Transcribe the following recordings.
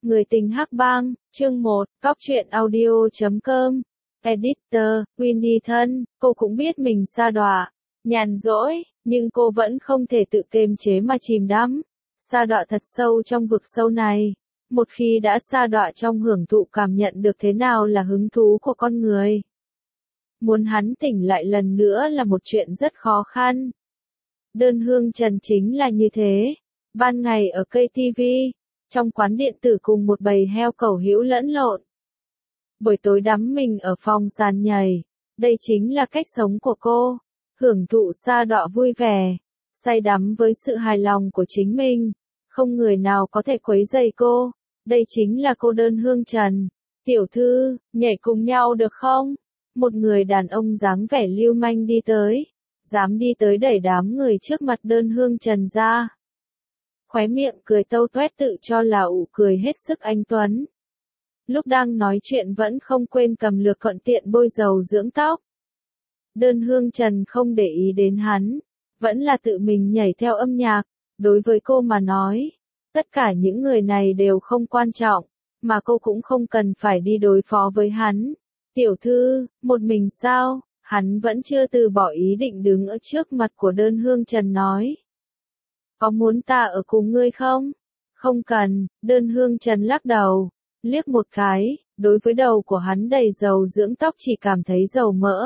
Người tình Hắc Bang, chương 1, Cóc truyện audio.com. Editor, Winnie thân, cô cũng biết mình sa đọa, nhàn rỗi, nhưng cô vẫn không thể tự kiềm chế mà chìm đắm. Sa đọa thật sâu trong vực sâu này. Một khi đã sa đọa trong hưởng thụ cảm nhận được thế nào là hứng thú của con người. Muốn hắn tỉnh lại lần nữa là một chuyện rất khó khăn. Đơn Hương Trần chính là như thế. Ban ngày ở cây TV, trong quán điện tử cùng một bầy heo cẩu hữu lẫn lộn. Buổi tối đắm mình ở phòng sàn nhảy. Đây chính là cách sống của cô. Hưởng thụ sa đọa vui vẻ. Say đắm với sự hài lòng của chính mình. Không người nào có thể quấy rầy cô. Đây chính là cô Đơn Hương Trần. Tiểu thư, nhảy cùng nhau được không? Một người đàn ông dáng vẻ lưu manh đi tới. Dám đi tới đẩy đám người trước mặt Đơn Hương Trần ra. Khóe miệng cười tâu toét tự cho là ủ cười hết sức anh tuấn. Lúc đang nói chuyện vẫn không quên cầm lược thuận tiện bôi dầu dưỡng tóc. Đơn Hương Trần không để ý đến hắn. Vẫn là tự mình nhảy theo âm nhạc. Đối với cô mà nói. Tất cả những người này đều không quan trọng. Mà cô cũng không cần phải đi đối phó với hắn. Tiểu thư, một mình sao? Hắn vẫn chưa từ bỏ ý định đứng ở trước mặt của Đơn Hương Trần nói. Có muốn ta ở cùng ngươi không? Không cần, Đơn Hương Trần lắc đầu, liếc một cái, đối với đầu của hắn đầy dầu dưỡng tóc chỉ cảm thấy dầu mỡ.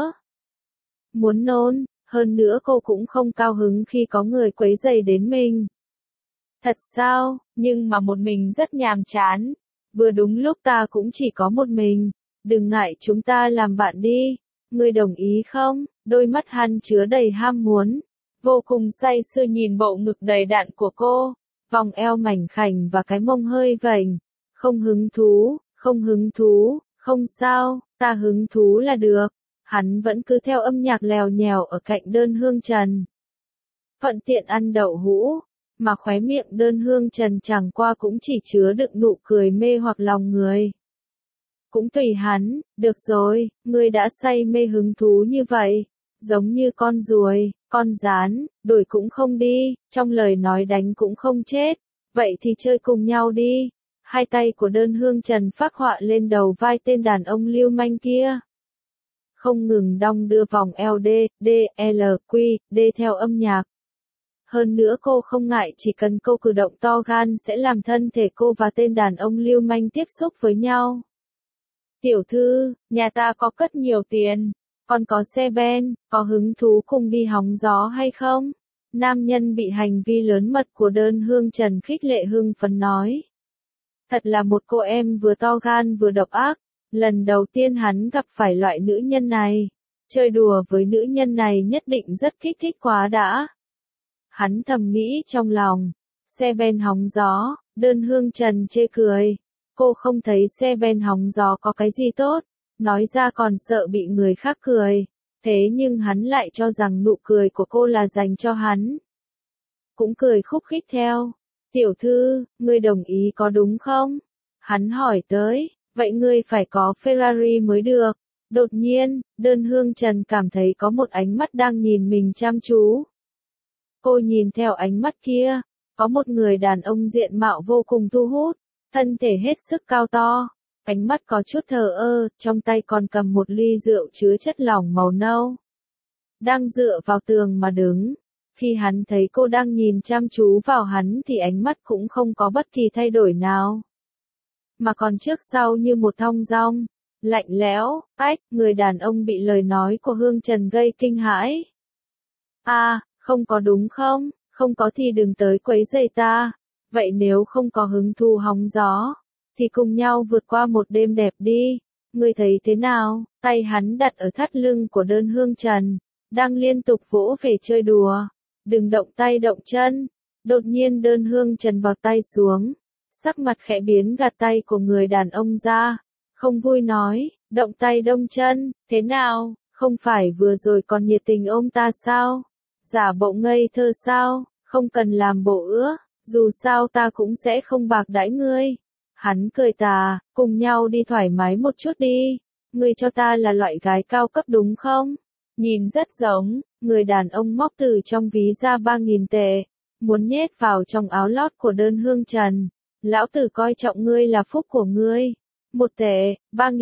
Muốn nôn, hơn nữa cô cũng không cao hứng khi có người quấy rầy đến mình. Thật sao, nhưng mà một mình rất nhàm chán. Vừa đúng lúc ta cũng chỉ có một mình, đừng ngại chúng ta làm bạn đi. Ngươi đồng ý không? Đôi mắt hắn chứa đầy ham muốn. Vô cùng say sưa nhìn bộ ngực đầy đặn của cô. Vòng eo mảnh khảnh và cái mông hơi vành. Không hứng thú, không hứng thú, không sao, ta hứng thú là được. Hắn vẫn cứ theo âm nhạc lèo nhèo ở cạnh Đơn Hương Trần. Thuận tiện ăn đậu hũ. Mà khóe miệng Đơn Hương Trần chẳng qua cũng chỉ chứa đựng nụ cười mê hoặc lòng người. Cũng tùy hắn, được rồi, ngươi đã say mê hứng thú như vậy, giống như con ruồi, con gián, đuổi cũng không đi, trong lời nói đánh cũng không chết, vậy thì chơi cùng nhau đi. Hai tay của Đơn Hương Trần phác họa lên đầu vai tên đàn ông lưu manh kia. Không ngừng đong đưa vòng eo D theo âm nhạc. Hơn nữa cô không ngại chỉ cần cô cử động to gan sẽ làm thân thể cô và tên đàn ông lưu manh tiếp xúc với nhau. Tiểu thư, nhà ta có cất nhiều tiền, còn có xe ben, có hứng thú cùng đi hóng gió hay không? Nam nhân bị hành vi lớn mật của Đơn Hương Trần khích lệ hưng phấn nói. Thật là một cô em vừa to gan vừa độc ác, lần đầu tiên hắn gặp phải loại nữ nhân này. Chơi đùa với nữ nhân này nhất định rất kích thích quá đã. Hắn thầm nghĩ trong lòng, xe ben hóng gió, Đơn Hương Trần chê cười. Cô không thấy xe ben hóng gió có cái gì tốt, nói ra còn sợ bị người khác cười, thế nhưng hắn lại cho rằng nụ cười của cô là dành cho hắn. Cũng cười khúc khích theo, tiểu thư, ngươi đồng ý có đúng không? Hắn hỏi tới, vậy ngươi phải có Ferrari mới được. Đột nhiên, Đơn Hương Trần cảm thấy có một ánh mắt đang nhìn mình chăm chú. Cô nhìn theo ánh mắt kia, có một người đàn ông diện mạo vô cùng thu hút. Thân thể hết sức cao to, ánh mắt có chút thờ ơ, trong tay còn cầm một ly rượu chứa chất lỏng màu nâu. Đang dựa vào tường mà đứng. Khi hắn thấy cô đang nhìn chăm chú vào hắn thì ánh mắt cũng không có bất kỳ thay đổi nào. Mà còn trước sau như một thong dong, lạnh lẽo, người đàn ông bị lời nói của Hương Trần gây kinh hãi. Không có đúng không? Không có thì đừng tới quấy rầy ta. Vậy nếu không có hứng thú hóng gió, thì cùng nhau vượt qua một đêm đẹp đi. Ngươi thấy thế nào? Tay hắn đặt ở thắt lưng của Đơn Hương Trần, đang liên tục vỗ về chơi đùa. Đừng động tay động chân. Đột nhiên Đơn Hương Trần vọt tay xuống, sắc mặt khẽ biến gạt tay của người đàn ông ra. Không vui nói, động tay động chân, thế nào? Không phải vừa rồi còn nhiệt tình ôm ta sao? Giả bộ ngây thơ sao? Không cần làm bộ ứa. Dù sao ta cũng sẽ không bạc đãi ngươi. Hắn cười tà, cùng nhau đi thoải mái một chút đi. Ngươi cho ta là loại gái cao cấp đúng không? Nhìn rất giống, người đàn ông móc từ trong ví ra 3.000 tệ. Muốn nhét vào trong áo lót của Đơn Hương Trần. Lão tử coi trọng ngươi là phúc của ngươi. 1 tệ,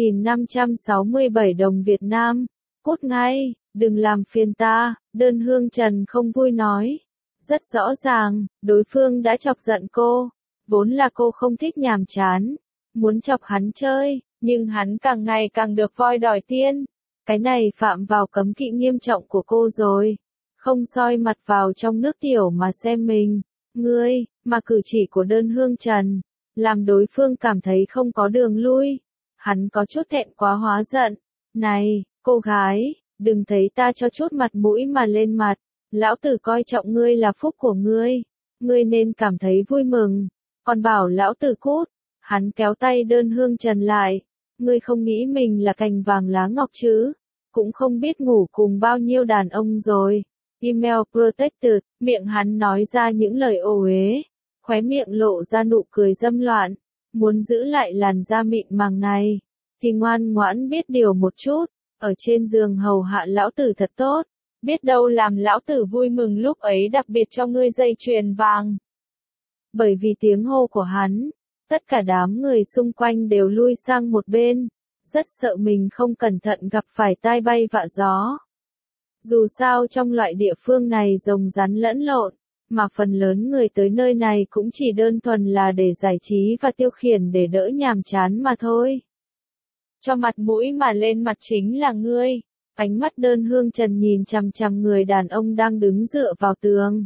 3.567 đồng Việt Nam. Cút ngay, đừng làm phiền ta, Đơn Hương Trần không vui nói. Rất rõ ràng, đối phương đã chọc giận cô. Vốn là cô không thích nhàm chán, muốn chọc hắn chơi, nhưng hắn càng ngày càng được voi đòi tiên. Cái này phạm vào cấm kỵ nghiêm trọng của cô rồi. Không soi mặt vào trong nước tiểu mà xem mình. Ngươi, mà cử chỉ của Đơn Hương Trần, làm đối phương cảm thấy không có đường lui. Hắn có chút thẹn quá hóa giận. Này, cô gái, đừng thấy ta cho chút mặt mũi mà lên mặt. Lão tử coi trọng ngươi là phúc của ngươi. Ngươi nên cảm thấy vui mừng. Còn bảo lão tử cút. Hắn kéo tay Đơn Hương Trần lại. Ngươi không nghĩ mình là cành vàng lá ngọc chứ. Cũng không biết ngủ cùng bao nhiêu đàn ông rồi. Email protected, miệng hắn nói ra những lời ô uế. Khóe miệng lộ ra nụ cười dâm loạn. Muốn giữ lại làn da mịn màng này. Thì ngoan ngoãn biết điều một chút. Ở trên giường hầu hạ lão tử thật tốt. Biết đâu làm lão tử vui mừng lúc ấy đặc biệt cho ngươi dây chuyền vàng. Bởi vì tiếng hô của hắn, tất cả đám người xung quanh đều lui sang một bên. Rất sợ mình không cẩn thận gặp phải tai bay vạ gió. Dù sao trong loại địa phương này rồng rắn lẫn lộn, mà phần lớn người tới nơi này cũng chỉ đơn thuần là để giải trí và tiêu khiển để đỡ nhàm chán mà thôi. Cho mặt mũi mà lên mặt chính là ngươi. Ánh mắt Đơn Hương Trần nhìn chằm chằm người đàn ông đang đứng dựa vào tường.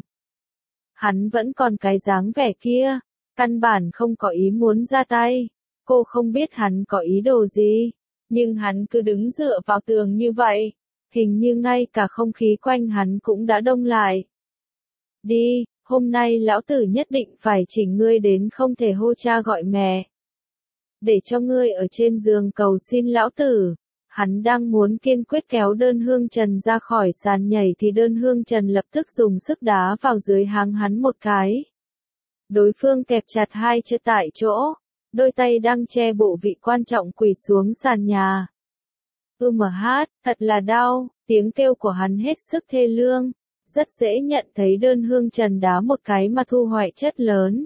Hắn vẫn còn cái dáng vẻ kia, căn bản không có ý muốn ra tay. Cô không biết hắn có ý đồ gì, nhưng hắn cứ đứng dựa vào tường như vậy. Hình như ngay cả không khí quanh hắn cũng đã đông lại. Đi, hôm nay lão tử nhất định phải chỉnh ngươi đến không thể hô cha gọi mẹ. Để cho ngươi ở trên giường cầu xin lão tử. Hắn đang muốn kiên quyết kéo Đơn Hương Trần ra khỏi sàn nhảy thì Đơn Hương Trần lập tức dùng sức đá vào dưới háng hắn một cái. Đối phương kẹp chặt hai chân tại chỗ, đôi tay đang che bộ vị quan trọng quỳ xuống sàn nhà. Thật là đau, tiếng kêu của hắn hết sức thê lương. Rất dễ nhận thấy Đơn Hương Trần đá một cái mà thu hoại chất lớn.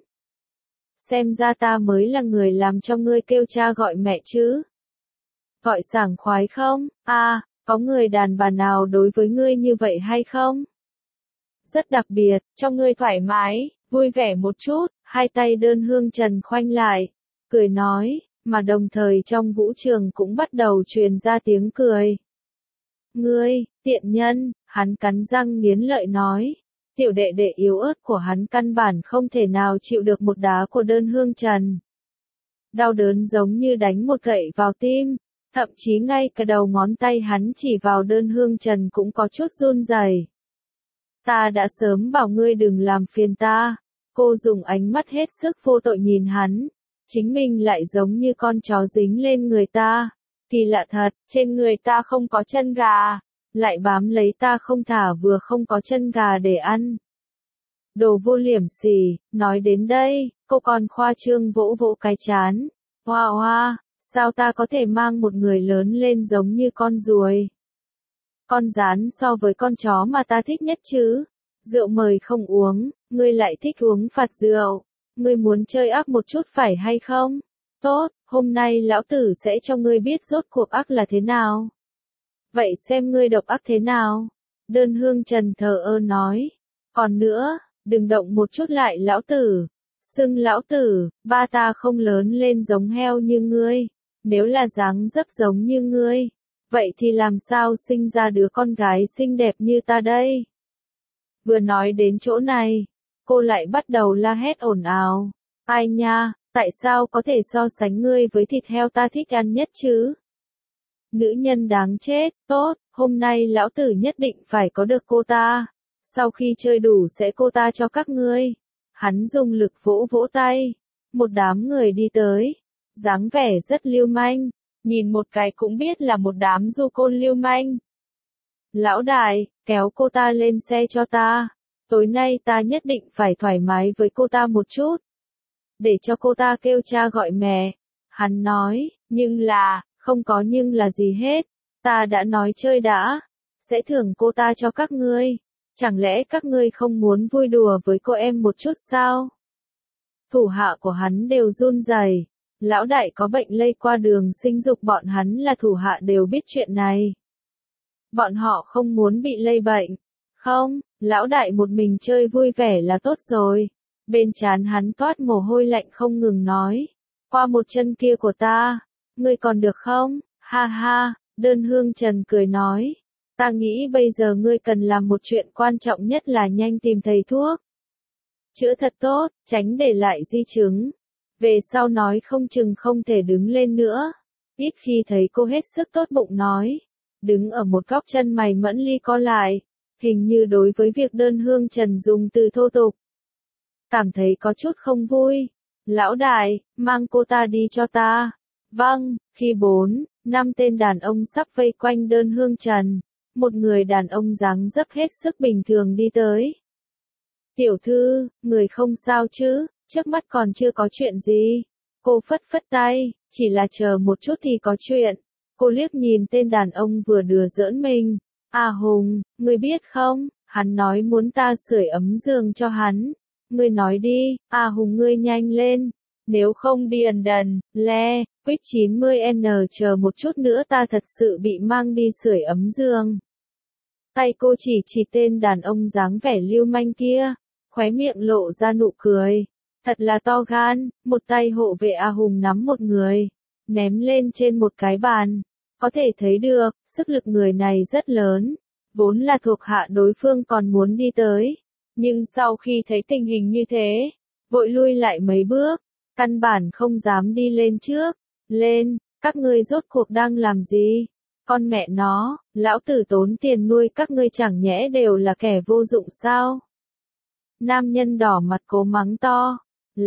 Xem ra ta mới là người làm cho ngươi kêu cha gọi mẹ chứ. Gọi sảng khoái không? Có người đàn bà nào đối với ngươi như vậy hay không? Rất đặc biệt, cho ngươi thoải mái, vui vẻ một chút, hai tay Đơn Hương Trần khoanh lại, cười nói, mà đồng thời trong vũ trường cũng bắt đầu truyền ra tiếng cười. Ngươi, tiện nhân, hắn cắn răng nghiến lợi nói. Tiểu đệ đệ yếu ớt của hắn căn bản không thể nào chịu được một đá của Đơn Hương Trần. Đau đớn giống như đánh một gậy vào tim. Thậm chí ngay cả đầu ngón tay hắn chỉ vào Đơn Hương Trần cũng có chút run rẩy. Ta đã sớm bảo ngươi đừng làm phiền ta. Cô dùng ánh mắt hết sức vô tội nhìn hắn. Chính mình lại giống như con chó dính lên người ta. Kỳ lạ thật, trên người ta không có chân gà. Lại bám lấy ta không thả vừa không có chân gà để ăn. Đồ vô liểm sỉ, nói đến đây, cô còn khoa trương vỗ vỗ cái chán. Hoa hoa. Sao ta có thể mang một người lớn lên giống như con ruồi? Con gián so với con chó mà ta thích nhất chứ. Rượu mời không uống, ngươi lại thích uống phạt rượu. Ngươi muốn chơi ác một chút phải hay không? Tốt, hôm nay lão tử sẽ cho ngươi biết rốt cuộc ác là thế nào. Vậy xem ngươi độc ác thế nào? Đơn Hương Trần thờ ơ nói. Còn nữa, đừng động một chút lại lão tử. Xưng lão tử, ba ta không lớn lên giống heo như ngươi. Nếu là dáng dấp giống như ngươi, vậy thì làm sao sinh ra đứa con gái xinh đẹp như ta đây? Vừa nói đến chỗ này, cô lại bắt đầu la hét ồn ào. Ai nha, tại sao có thể so sánh ngươi với thịt heo ta thích ăn nhất chứ? Nữ nhân đáng chết, tốt, hôm nay lão tử nhất định phải có được cô ta. Sau khi chơi đủ sẽ cô ta cho các ngươi. Hắn dùng lực vỗ vỗ tay. Một đám người đi tới. Dáng vẻ rất lưu manh, nhìn một cái cũng biết là một đám du côn lưu manh. Lão đại, kéo cô ta lên xe cho ta. Tối nay ta nhất định phải thoải mái với cô ta một chút. Để cho cô ta kêu cha gọi mẹ. Hắn nói, nhưng là, không có nhưng là gì hết. Ta đã nói chơi đã. Sẽ thưởng cô ta cho các ngươi. Chẳng lẽ các ngươi không muốn vui đùa với cô em một chút sao? Thủ hạ của hắn đều run rẩy. Lão đại có bệnh lây qua đường sinh dục, bọn hắn là thủ hạ đều biết chuyện này. Bọn họ không muốn bị lây bệnh. Không, lão đại một mình chơi vui vẻ là tốt rồi. Bên trán hắn toát mồ hôi lạnh không ngừng nói. Qua một chân kia của ta, ngươi còn được không? Ha ha, Đơn Hương Trần cười nói. Ta nghĩ bây giờ ngươi cần làm một chuyện quan trọng nhất là nhanh tìm thầy thuốc. Chữa thật tốt, tránh để lại di chứng. Về sau nói không chừng không thể đứng lên nữa. Ít khi thấy cô hết sức tốt bụng nói. Đứng ở một góc chân mày Mẫn Ly co lại. Hình như đối với việc Đơn Hương Trần dùng từ thô tục. Cảm thấy có chút không vui. Lão đại, mang cô ta đi cho ta. Vâng, khi 4-5 tên đàn ông sắp vây quanh Đơn Hương Trần. Một người đàn ông dáng dấp hết sức bình thường đi tới. Tiểu thư, người không sao chứ, trước mắt còn chưa có chuyện gì. Cô phất phất tay, chỉ là chờ một chút thì có chuyện. Cô liếc nhìn tên đàn ông vừa đùa giỡn mình. À Hùng, ngươi biết không, hắn nói muốn ta sưởi ấm giường cho hắn. Ngươi nói đi, à Hùng ngươi nhanh lên. Nếu không điền đần, le, Quick 90N chờ một chút nữa ta thật sự bị mang đi sưởi ấm giường. Tay cô chỉ tên đàn ông dáng vẻ lưu manh kia, khóe miệng lộ ra nụ cười. Thật là to gan, một tay hộ vệ A Hùng nắm một người, ném lên trên một cái bàn. Có thể thấy được, sức lực người này rất lớn. Vốn là thuộc hạ đối phương còn muốn đi tới. Nhưng sau khi thấy tình hình như thế, vội lui lại mấy bước, căn bản không dám đi lên trước. Lên, các ngươi rốt cuộc đang làm gì? Con mẹ nó, lão tử tốn tiền nuôi các ngươi chẳng nhẽ đều là kẻ vô dụng sao? Nam nhân đỏ mặt cố mắng to.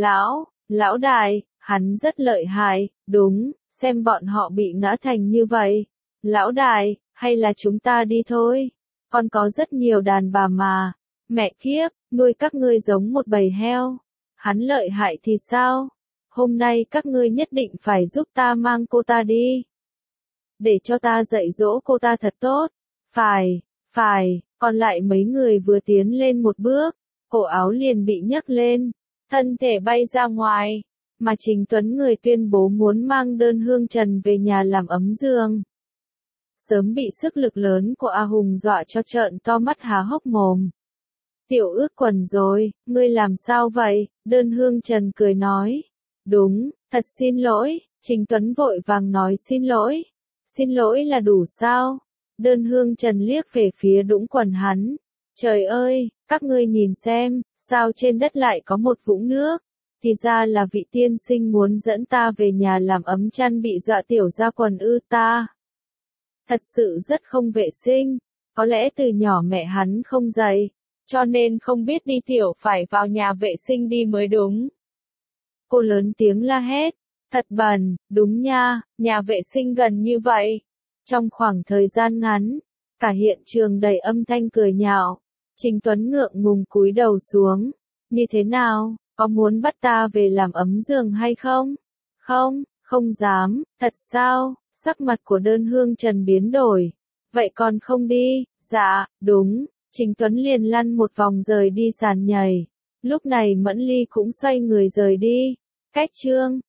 Lão đại, hắn rất lợi hại, đúng, xem bọn họ bị ngã thành như vậy. Lão đại, hay là chúng ta đi thôi? Còn có rất nhiều đàn bà mà. Mẹ kiếp, nuôi các ngươi giống một bầy heo. Hắn lợi hại thì sao? Hôm nay các ngươi nhất định phải giúp ta mang cô ta đi. Để cho ta dạy dỗ cô ta thật tốt. Phải, còn lại mấy người vừa tiến lên một bước, cổ áo liền bị nhấc lên, thân thể bay ra ngoài, mà Trình Tuấn người tuyên bố muốn mang Đơn Hương Trần về nhà làm ấm giường. Sớm bị sức lực lớn của A Hùng dọa cho trợn to mắt há hốc mồm. Tiểu ướt quần rồi, ngươi làm sao vậy? Đơn Hương Trần cười nói. Đúng, thật xin lỗi, Trình Tuấn vội vàng nói xin lỗi. Xin lỗi là đủ sao? Đơn Hương Trần liếc về phía đũng quần hắn. Trời ơi, các ngươi nhìn xem, sao trên đất lại có một vũng nước? Thì ra là vị tiên sinh muốn dẫn ta về nhà làm ấm chăn bị dọa tiểu ra quần ư ta. Thật sự rất không vệ sinh, có lẽ từ nhỏ mẹ hắn không dạy, cho nên không biết đi tiểu phải vào nhà vệ sinh đi mới đúng. Cô lớn tiếng la hét, thật bẩn, đúng nha, nhà vệ sinh gần như vậy. Trong khoảng thời gian ngắn, cả hiện trường đầy âm thanh cười nhạo. Trình Tuấn ngượng ngùng cúi đầu xuống. Như thế nào, có muốn bắt ta về làm ấm giường hay không? Không dám, thật sao? Sắc mặt của Đơn Hương Trần biến đổi. Vậy còn không đi? Dạ, đúng. Trình Tuấn liền lăn một vòng rời đi sàn nhảy. Lúc này Mẫn Ly cũng xoay người rời đi. Cách chương